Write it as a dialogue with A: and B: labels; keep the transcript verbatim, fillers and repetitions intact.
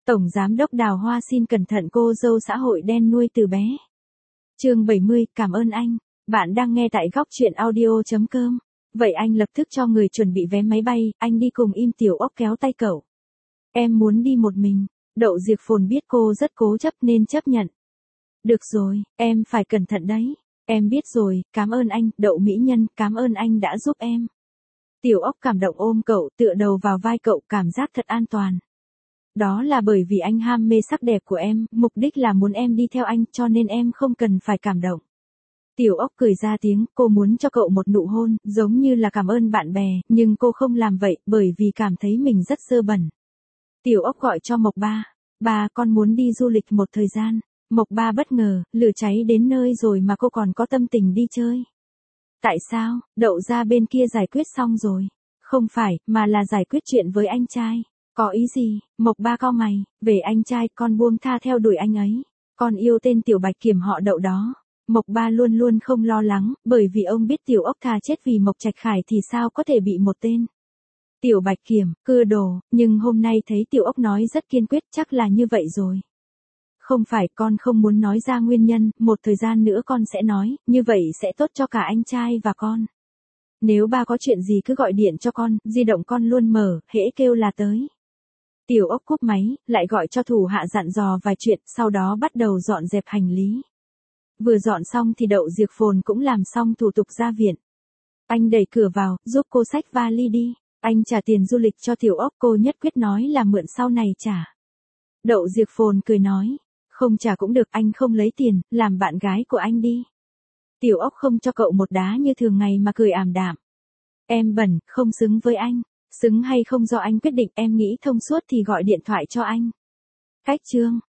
A: Tổng Giám đốc Đào Hoa xin cẩn thận cô dâu xã hội đen nuôi từ bé. Chương bảy mươi, cảm ơn anh. Bạn đang nghe tại góc truyện audio chấm com. Vậy anh lập tức cho người chuẩn bị vé máy bay, anh đi cùng Im Tiểu Ốc kéo tay cậu. Em muốn đi một mình. Đậu Diệp Phồn biết cô rất cố chấp nên chấp nhận. Được rồi, em phải cẩn thận đấy. Em biết rồi, cảm ơn anh, Đậu Mỹ Nhân, cảm ơn anh đã giúp em. Tiểu Ốc cảm động ôm cậu, tựa đầu vào vai cậu, cảm giác thật an toàn. Đó là bởi vì anh ham mê sắc đẹp của em, mục đích là muốn em đi theo anh, cho nên em không cần phải cảm động. Tiểu Ốc cười ra tiếng, cô muốn cho cậu một nụ hôn, giống như là cảm ơn bạn bè, nhưng cô không làm vậy, bởi vì cảm thấy mình rất dơ bẩn. Tiểu Ốc gọi cho Mộc Ba, ba con muốn đi du lịch một thời gian. Mộc Ba bất ngờ, lửa cháy đến nơi rồi mà cô còn có tâm tình đi chơi. Tại sao, Đậu ra bên kia giải quyết xong rồi. Không phải, mà là giải quyết chuyện với anh trai. Có ý gì, Mộc Ba cau mày, về anh trai con buông tha theo đuổi anh ấy. Con yêu tên Tiểu Bạch Kiểm họ Đậu đó. Mộc Ba luôn luôn không lo lắng, bởi vì ông biết Tiểu Ốc thà chết vì Mộc Trạch Khải thì sao có thể bị một tên Tiểu Bạch Kiểm, cưa đồ, nhưng hôm nay thấy Tiểu Ốc nói rất kiên quyết, chắc là như vậy rồi. Không phải, con không muốn nói ra nguyên nhân, một thời gian nữa con sẽ nói, như vậy sẽ tốt cho cả anh trai và con. Nếu ba có chuyện gì cứ gọi điện cho con, di động con luôn mở, hễ kêu là tới. Tiểu Ốc cúp máy, lại gọi cho thủ hạ dặn dò vài chuyện, sau đó bắt đầu dọn dẹp hành lý. Vừa dọn xong thì Đậu Diệp Phồn cũng làm xong thủ tục ra viện. Anh đẩy cửa vào, giúp cô xách vali đi. Anh trả tiền du lịch cho Tiểu Ốc, cô nhất quyết nói là mượn sau này trả. Đậu Diệp Phồn cười nói, không trả cũng được, anh không lấy tiền, làm bạn gái của anh đi. Tiểu Ốc không cho cậu một đá như thường ngày mà cười ảm đạm. Em bẩn, không xứng với anh. Xứng hay không do anh quyết định, em nghĩ thông suốt thì gọi điện thoại cho anh. Cách chương.